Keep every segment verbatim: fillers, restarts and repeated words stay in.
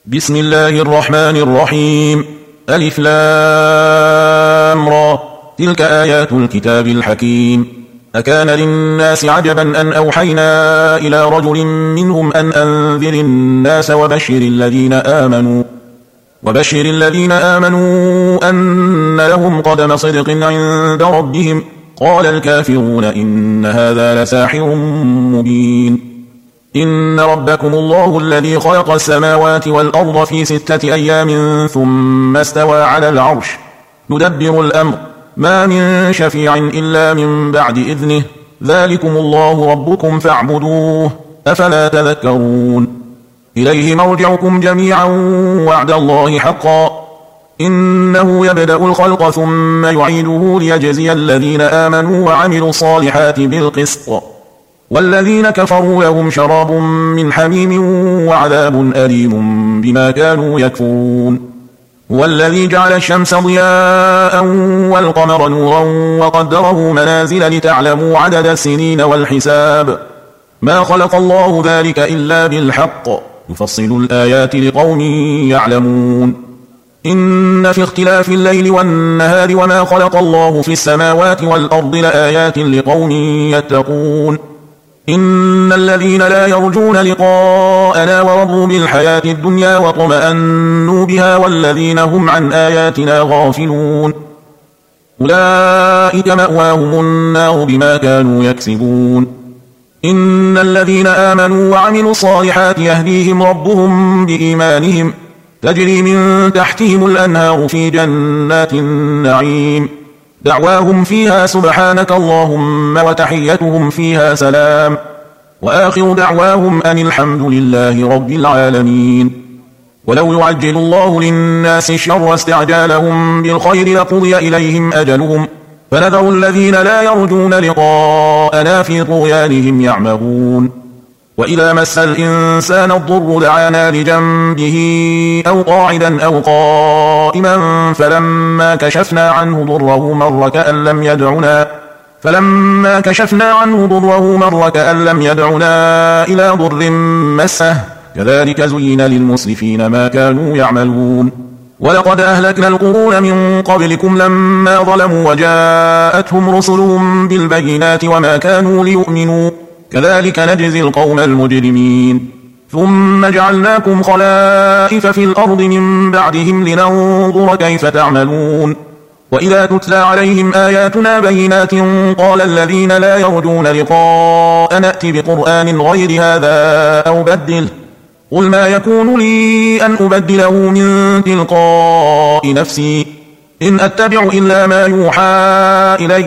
بسم الله الرحمن الرحيم. ألف لام را. تلك آيات الكتاب الحكيم. أكان للناس عجبا أن أوحينا إلى رجل منهم أن أنذر الناس وبشر الذين آمنوا وبشر الذين آمنوا أن لهم قدم صدق عند ربهم. قال الكافرون إن هذا لساحر مبين. إن ربكم الله الذي خلق السماوات والأرض في ستة أيام ثم استوى على العرش يدبر الأمر ما من شفيع إلا من بعد إذنه ذلكم الله ربكم فاعبدوه أفلا تذكرون. إليه مرجعكم جميعا وعد الله حقا إنه يبدأ الخلق ثم يعيده ليجزي الذين آمنوا وعملوا الصالحات بالقسط والذين كفروا لهم شراب من حميم وعذاب أليم بما كانوا يكفرون. هو الذي جعل الشمس ضياء والقمر نورا وقدره منازل لتعلموا عدد السنين والحساب ما خلق الله ذلك إلا بالحق يفصل الآيات لقوم يعلمون. إن في اختلاف الليل والنهار وما خلق الله في السماوات والأرض لآيات لقوم يتقون. إن الذين لا يرجون لقاءنا ورضوا بالحياة الدنيا وطمأنوا بها والذين هم عن آياتنا غافلون أولئك مأواهم النار بما كانوا يكسبون. إن الذين آمنوا وعملوا الصالحات يهديهم ربهم بإيمانهم تجري من تحتهم الأنهار في جنات النعيم دعواهم فيها سبحانك اللهم وتحيتهم فيها سلام وآخر دعواهم أن الحمد لله رب العالمين. ولو يعجل الله للناس الشر استعجالهم بالخير لقضي إليهم أجلهم فنذر الذين لا يرجون لقاءنا في طغيانهم يعمهون. وإذا مس الإنسان الضر دعانا لجنبه أو قاعدا أو قائما فلما كشفنا عنه ضره مر كأن لم يدعنا فلما كشفنا عنه ضره مر كأن لم يدعنا إلى ضر مسه كذلك زين للمسرفين ما كانوا يعملون. ولقد أهلكنا القرون من قبلكم لما ظلموا وجاءتهم رسلهم بالبينات وما كانوا ليؤمنوا كذلك نجزي القوم المجرمين. ثم جعلناكم خلائف في الأرض من بعدهم لننظر كيف تعملون. وإذا تتلى عليهم آياتنا بينات قال الذين لا يرجون لقاء نأتي بقرآن غير هذا أو بدله قل ما يكون لي أن أبدله من تلقاء نفسي إن أتبع إلا ما يوحى إلي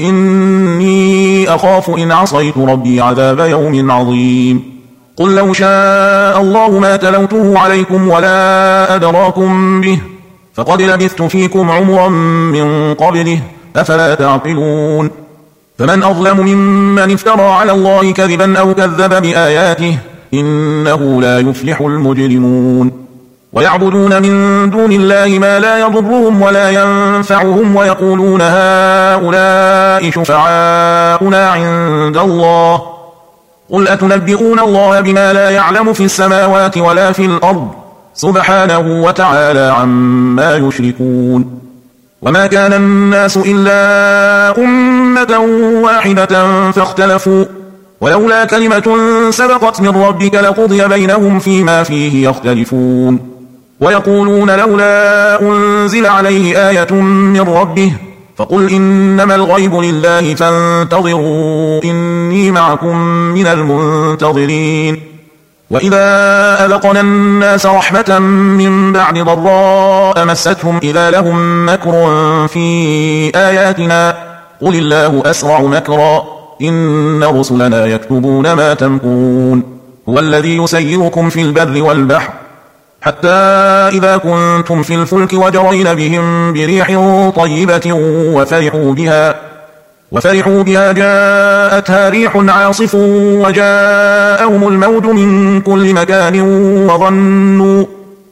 إني أخاف إن عصيت ربي عذاب يوم عظيم. قل لو شاء الله ما تلوته عليكم ولا أدراكم به فقد لبثت فيكم عمرا من قبله أفلا تعقلون. فمن أظلم ممن افترى على الله كذبا أو كذب بآياته إنه لا يفلح المجرمون. ويعبدون من دون الله ما لا يضرهم ولا ينفعهم ويقولون هؤلاء شفعاؤنا عند الله قل أتنبئون الله بما لا يعلم في السماوات ولا في الأرض سبحانه وتعالى عما يشركون. وما كان الناس إلا أمة واحدة فاختلفوا ولولا كلمة سبقت من ربك لقضي بينهم فيما فيه يختلفون. ويقولون لولا أنزل عليه آية من ربه فقل إنما الغيب لله فانتظروا إني معكم من المنتظرين. وإذا أذقنا الناس رحمة من بعد ضراء مستهم إذا لهم مكر في آياتنا قل الله أسرع مكرا إن رسلنا يكتبون ما تمكرون. هو الذي يسيركم في البر والبحر حتى إذا كنتم في الفلك وجرين بهم بريح طيبة وفرحوا بها وفرحوا بها جاءتها ريح عاصف وجاءهم الموج من كل مكان وظنوا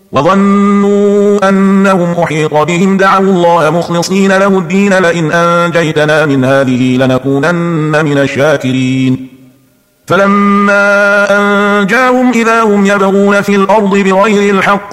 وظنوا أنهم أحيط بهم دعوا الله مخلصين له الدين لئن أنجيتنا من هذه لنكونن من الشاكرين. فلما أنجاهم إذا هم يبغون في الأرض بغير الحق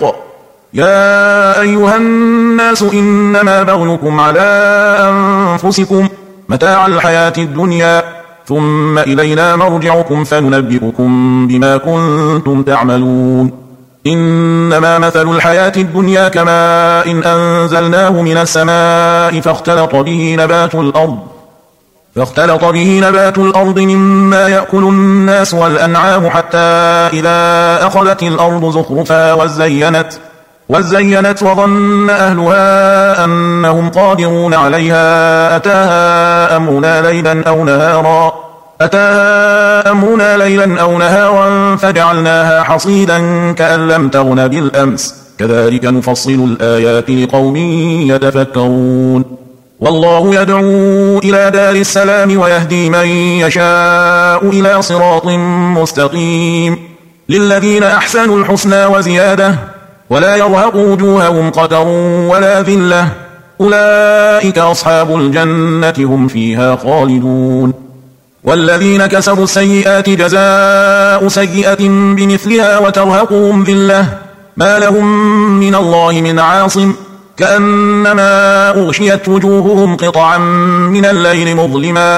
يا أيها الناس إنما بغيكم على أنفسكم متاع الحياة الدنيا ثم إلينا مرجعكم فننبئكم بما كنتم تعملون إنما مثل الحياة الدنيا كماء إن أنزلناه من السماء فاختلط به نبات الأرض فاختلط به نبات الأرض مما يأكل الناس والأنعام حتى إذا أخذت الأرض زخرفها وزينت وزينت وظن أهلها أنهم قادرون عليها أتاها أمرنا ليلا أو نهارا أتاها أمرنا ليلا أو نهارا فجعلناها حصيدا كأن لم تغن بالأمس كذلك نفصل الآيات لقوم يتفكرون والله يدعو إلى دار السلام ويهدي من يشاء إلى صراط مستقيم للذين أحسنوا الحسنى وزيادة ولا يرهق وجوههم قتر ولا ذلة أولئك أصحاب الجنة هم فيها خالدون والذين كسبوا السيئات جزاء سيئة بمثلها وترهقهم ذلة ما لهم من الله من عاصم كأنما أغشيت وجوههم قطعا من الليل مظلما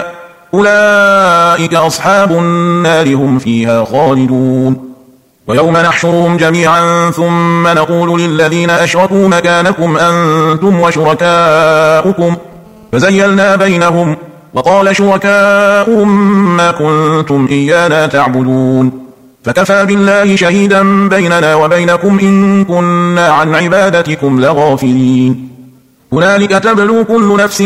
أولئك أصحاب النار هم فيها خالدون ويوم نحشرهم جميعا ثم نقول للذين أشركوا مكانكم أنتم وشركاؤكم فزيلنا بينهم وقال شركاؤهم ما كنتم إيانا تعبدون فكفى بالله شهيدا بيننا وبينكم إن كنا عن عبادتكم لغافلين هنالك تبلو كل نفس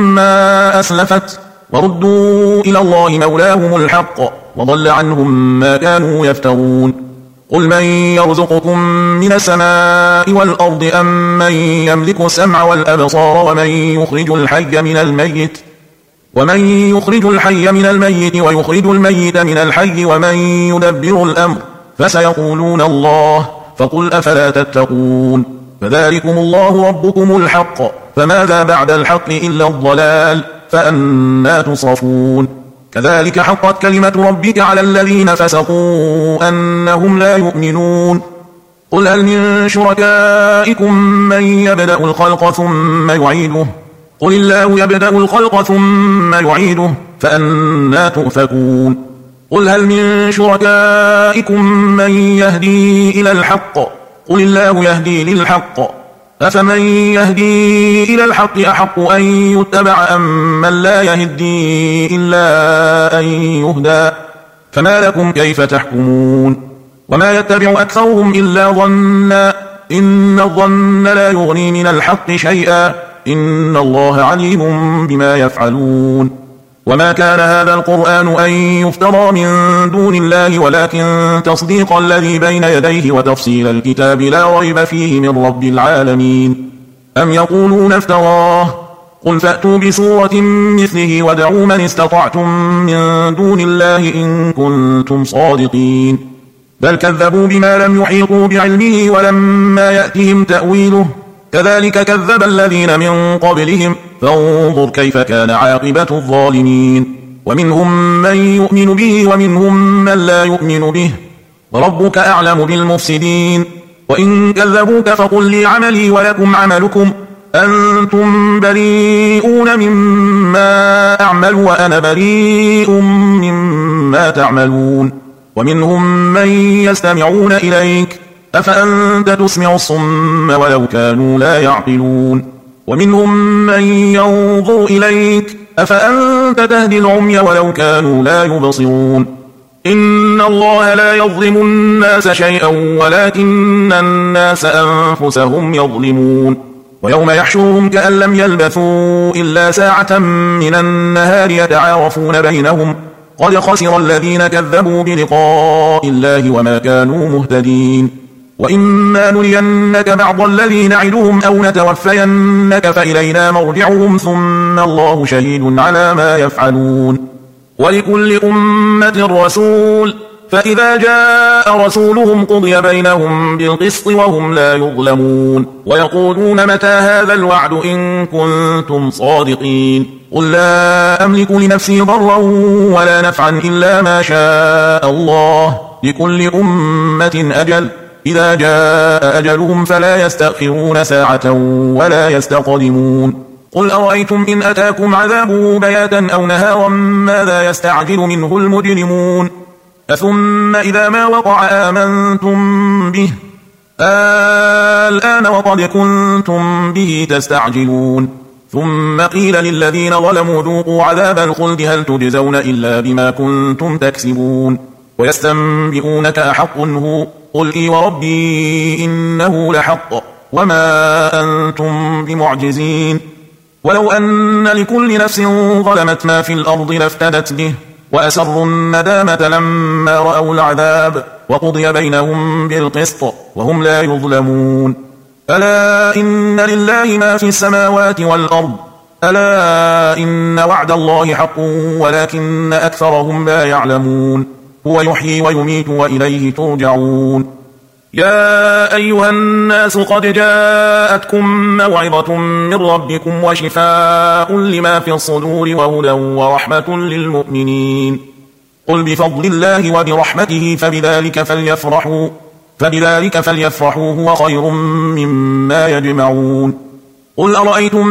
ما أسلفت وردوا إلى الله مولاهم الحق وضل عنهم ما كانوا يفترون قل من يرزقكم من السماء والأرض أم من يملك السمع والأبصار ومن يخرج الحي من الميت ومن يخرج الحي من الميت ويخرج الميت من الحي ومن يدبر الأمر فسيقولون الله فقل أفلا تتقون فذلكم الله ربكم الحق فماذا بعد الحق إلا الضلال فأنى تصرفون كذلك حقت كلمة ربك على الذين فسقوا أنهم لا يؤمنون قل هل من شركائكم من يبدأ الخلق ثم يعيده قل الله يبدأ الخلق ثم يعيده فأنى تؤفكون قل هل من شركائكم من يهدي إلى الحق قل الله يهدي للحق أفمن يهدي إلى الحق أحق أن يتبع أم من لا يهدي إلا أن يهدى فما لكم كيف تحكمون وما يتبع أكثرهم إلا ظنا إن الظن لا يغني من الحق شيئا إن الله عليم بما يفعلون وما كان هذا القرآن أن يفترى من دون الله ولكن تصديق الذي بين يديه وتفصيل الكتاب لا ريب فيه من رب العالمين أم يقولون افتراه قل فأتوا بسورة مثله ودعوا من استطعتم من دون الله إن كنتم صادقين بل كذبوا بما لم يحيطوا بعلمه ولما يأتهم تأويله كذلك كذب الذين من قبلهم فانظر كيف كان عاقبة الظالمين ومنهم من يؤمن به ومنهم من لا يؤمن به وربك أعلم بالمفسدين وإن كذبوك فقل لي عملي ولكم عملكم أنتم بريئون مما أعمل وأنا بريء مما تعملون ومنهم من يستمعون إليك أفأنت تسمع الصم ولو كانوا لا يعقلون ومنهم من ينظر إليك أفأنت تهدي العمي ولو كانوا لا يبصرون إن الله لا يظلم الناس شيئا ولكن الناس أنفسهم يظلمون ويوم يحشرهم كأن لم يلبثوا إلا ساعة من النهار يتعارفون بينهم قد خسر الذين كذبوا بلقاء الله وما كانوا مهتدين وإما نرينك بعض الذي نعدهم أو نتوفينك فإلينا مرجعهم ثم الله شهيد على ما يفعلون ولكل أمة رسول فإذا جاء رسولهم قضي بينهم بالقسط وهم لا يظلمون ويقولون متى هذا الوعد إن كنتم صادقين قل لا أملك لنفسي ضرا ولا نفعا إلا ما شاء الله لكل أمة أجل إذا جاء أجلهم فلا يستأخرون ساعة ولا يستقدمون قل أرأيتم إن أتاكم عذابه بياتا أو نهارا ماذا يستعجل منه المجرمون أثم إذا ما وقع آمنتم به الآن وقد كنتم به تستعجلون ثم قيل للذين ظلموا ذوقوا عذاب الخلد هل تجزون إلا بما كنتم تكسبون ويستنبئونك أحق هو قل إي وربي إنه لحق وما أنتم بمعجزين ولو أن لكل نفس ظلمت ما في الأرض لافتدت به وأسروا الندامة لما رأوا العذاب وقضي بينهم بالقسط وهم لا يظلمون ألا إن لله ما في السماوات والأرض ألا إن وعد الله حق ولكن أكثرهم لا يعلمون هو يحيي ويميت وإليه ترجعون يا أيها الناس قد جاءتكم موعظة من ربكم وشفاء لما في الصدور وهدى ورحمة للمؤمنين قل بفضل الله وبرحمته فبذلك فليفرحوا فبذلك فليفرحوا هو خير مما يجمعون قل أرأيتم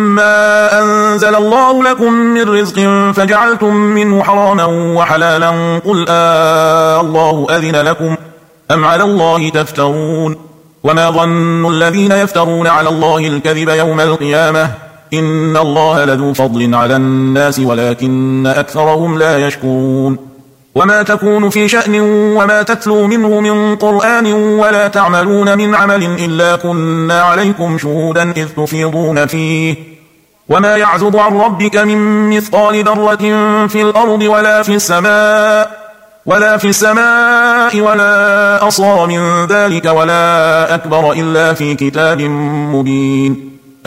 ما أنزل الله لكم من رزق فجعلتم منه حراما وحلالا قل آه الله أذن لكم أم على الله تفترون وما ظن الذين يفترون على الله الكذب يوم القيامة إن الله لذو فضل على الناس ولكن أكثرهم لا يشكرون وما تكون في شأن وما تتلو منه من قرآن ولا تعملون من عمل إلا كنا عليكم شهودا إذ تفيضون فيه وما يعزب عن ربك من مثقال ذرة في الأرض ولا في السماء ولا في السماء ولا أصغر من ذلك ولا أكبر إلا في كتاب مبين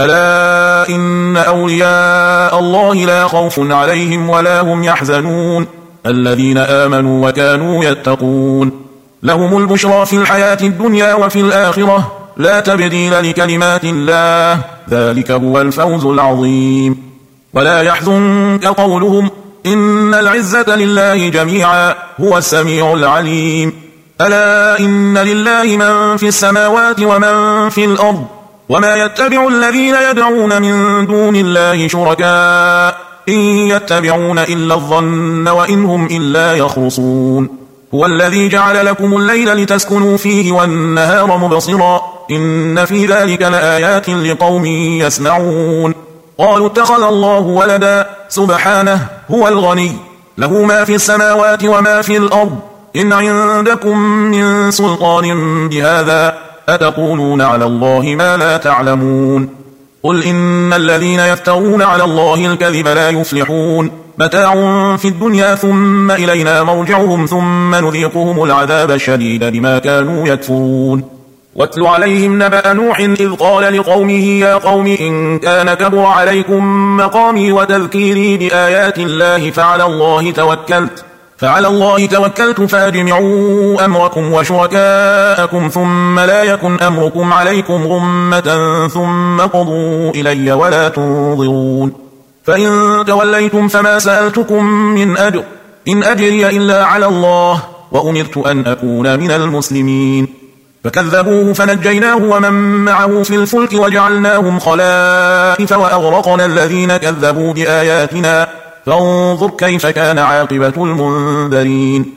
ألا إن أولياء الله لا خوف عليهم ولا هم يحزنون الذين آمنوا وكانوا يتقون لهم البشرى في الحياة الدنيا وفي الآخرة لا تبديل لكلمات الله ذلك هو الفوز العظيم ولا يحزنك قولهم إن العزة لله جميعا هو السميع العليم ألا إن لله من في السماوات ومن في الأرض وما يتبع الذين يدعون من دون الله شركاء إن يتبعون إلا الظن وإن هم إلا يخرصون هو الذي جعل لكم الليل لتسكنوا فيه والنهار مبصرا إن في ذلك لآيات لقوم يسمعون قالوا اتخذ الله ولدا سبحانه هو الغني له ما في السماوات وما في الأرض إن عندكم من سلطان بهذا أتقولون على الله ما لا تعلمون قل إن الذين يفترون على الله الكذب لا يفلحون متاع في الدنيا ثم إلينا مرجعهم ثم نذيقهم العذاب الشديد بما كانوا يكفرون واتل عليهم نبأ نوح إذ قال لقومه يا قوم إن كان كبر عليكم مقامي وتذكيري بآيات الله فعلى الله توكلت فعلى الله توكلت فاجمعوا أمركم وشركاءكم ثم لا يكن أمركم عليكم غمة ثم قضوا إلي ولا تنظرون فإن توليتم فما سألتكم من أجر إن أجري إلا على الله وأمرت أن أكون من المسلمين فكذبوه فنجيناه ومن معه في الفلك وجعلناهم خلائف وأغرقنا الذين كذبوا بآياتنا فانظر كيف كان عاقبة المنذرين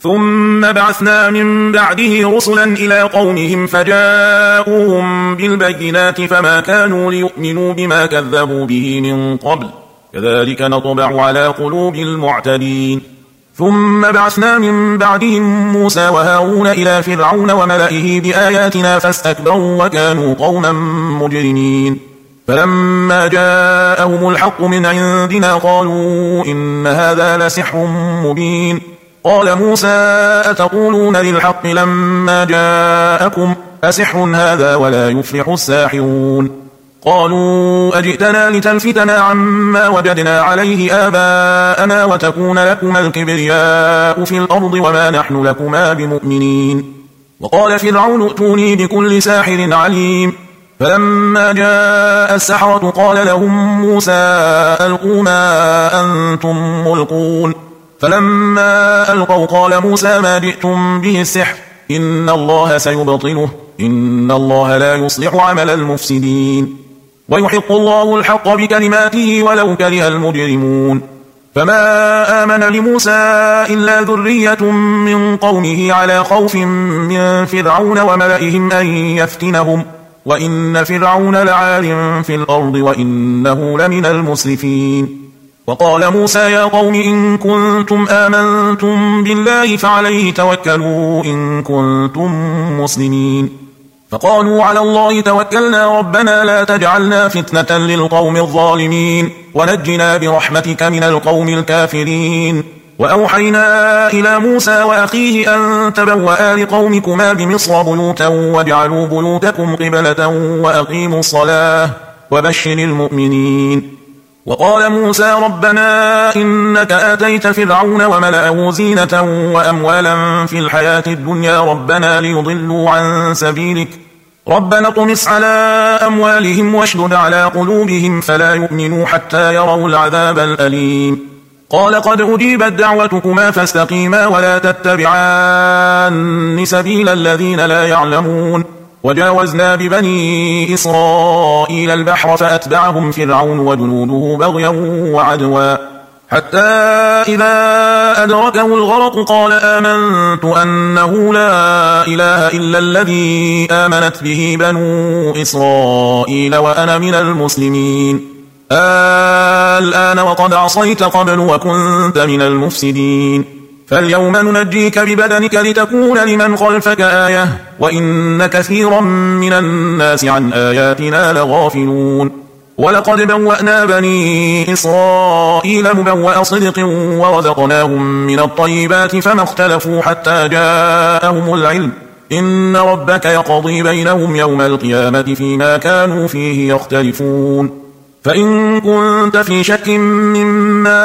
ثم بعثنا من بعده رسلا إلى قومهم فجاءوهم بالبينات فما كانوا ليؤمنوا بما كذبوا به من قبل كذلك نطبع على قلوب المعتدين ثم بعثنا من بعدهم موسى وهارون إلى فرعون وملئه بآياتنا فاستكبروا وكانوا قوما مجرمين فلما جاءهم الحق من عندنا قالوا إن هذا لسحر مبين قال موسى أتقولون للحق لما جاءكم أسحر هذا ولا يفلح الساحرون قالوا أجئتنا لتلفتنا عما وجدنا عليه آباءنا وتكون لكما الكبرياء في الأرض وما نحن لكما بمؤمنين. وقال فرعون ائتوني بكل ساحر عليم. فلما جاء السحرة قال لهم موسى ألقوا ما أنتم ملقون. فلما ألقوا قال موسى ما جئتم به السحر إن الله سيبطله إن الله لا يصلح عمل المفسدين ويحق الله الحق بكلماته ولو كره المجرمون. فما آمن لموسى إلا ذرية من قومه على خوف من فرعون وملئهم أن يفتنهم وإن فرعون لعال في الأرض وإنه لمن المسرفين. وقال موسى يا قوم إن كنتم آمنتم بالله فعليه توكلوا إن كنتم مسلمين. فقالوا على الله توكلنا ربنا لا تجعلنا فتنة للقوم الظالمين ونجنا برحمتك من القوم الكافرين. وأوحينا إلى موسى وأخيه أن تبوأ لقومكما بمصر بيوتا واجعلوا بيوتكم قبلة وأقيموا الصلاة وبشر المؤمنين. وقال موسى ربنا إنك آتيت فرعون وملأه زينة وأموالا في الحياة الدنيا ربنا ليضلوا عن سبيلك ربنا اطمس على أموالهم واشدد على قلوبهم فلا يؤمنوا حتى يروا العذاب الأليم. قال قد أجيبت دعوتكما فاستقيما ولا تتبعان سبيل الذين لا يعلمون. وجاوزنا ببني إسرائيل البحر فأتبعهم فرعون وجنوده بغيا وعدوا حتى إذا أدركه الغرق قال آمنت أنه لا إله إلا الذي آمنت به بنو إسرائيل وأنا من المسلمين. الآن وقد عصيت قبل وكنت من المفسدين فاليوم ننجيك ببدنك لتكون لمن خلفك آية وإن كثيرا من الناس عن آياتنا لغافلون. ولقد بوأنا بني إسرائيل مبوأ صدق ورزقناهم من الطيبات فما اختلفوا حتى جاءهم العلم إن ربك يقضي بينهم يوم القيامة فيما كانوا فيه يختلفون. فإن كنت في شك مما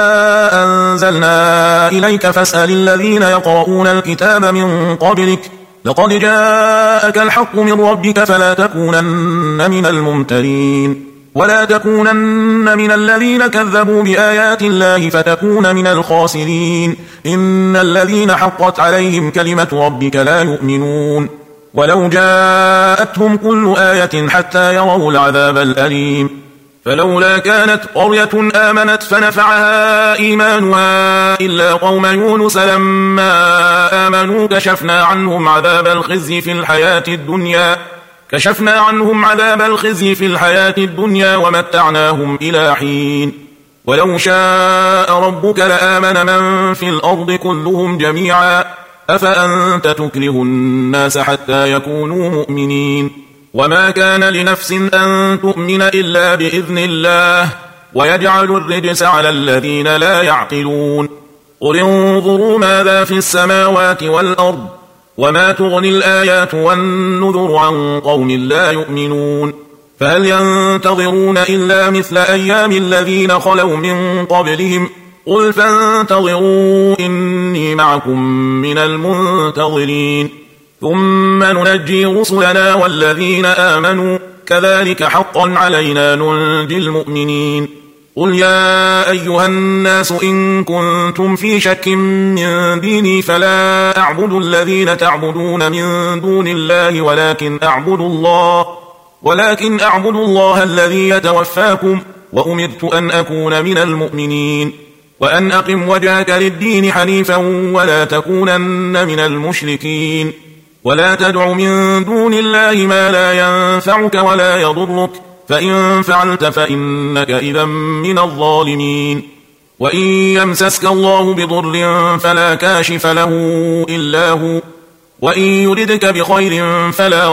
أنزلنا إليك فاسأل الذين يقرؤون الكتاب من قبلك لقد جاءك الحق من ربك فلا تكونن من الممترين ولا تكونن من الذين كذبوا بآيات الله فتكون من الخاسرين. إن الذين حقت عليهم كلمة ربك لا يؤمنون ولو جاءتهم كل آية حتى يروا العذاب الأليم. فلولا كانت قرية آمنت فنفعها إيمانها إلا قوم يونس لما آمنوا كشفنا عنهم عذاب الخزي في الحياة الدنيا كشفنا عنهم عذاب الخزي في الحياة الدنيا ومتعناهم إلى حين. ولو شاء ربك لآمن من في الأرض كلهم جميعا أفأنت تكره الناس حتى يكونوا مؤمنين. وما كان لنفس أن تؤمن إلا بإذن الله ويجعل الرجس على الذين لا يعقلون. قل انظروا ماذا في السماوات والأرض وما تغني الآيات والنذر عن قوم لا يؤمنون. فهل ينتظرون إلا مثل أيام الذين خلوا من قبلهم قل فانتظروا إني معكم من المنتظرين ثم ننجي رسلنا والذين آمنوا كذلك حقا علينا ننجي المؤمنين. قل يا أيها الناس إن كنتم في شك من ديني فلا أعبد الذين تعبدون من دون الله ولكن أعبد الله ولكن أعبد الله الذي يتوفاكم وأمرت أن أكون من المؤمنين وأن أقم وجهك للدين حنيفا ولا تكونن من المشركين ولا تدع من دون الله ما لا ينفعك ولا يضرك فإن فعلت فإنك إذا من الظالمين. وإن يمسسك الله بضر فلا كاشف له إلا هو وإن يردك بخير فلا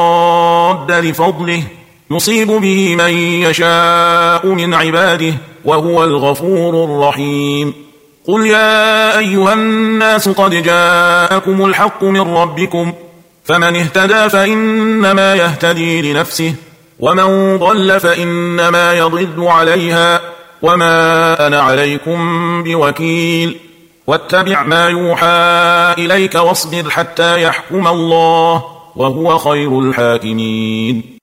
راد لفضله يصيب به من يشاء من عباده وهو الغفور الرحيم. قل يا أيها الناس قد جاءكم الحق من ربكم فمن اهتدى فإنما يهتدي لنفسه ومن ضل فإنما يضل عليها وما أنا عليكم بوكيل واتبع ما يوحى إليك واصبر حتى يحكم الله وهو خير الحاكمين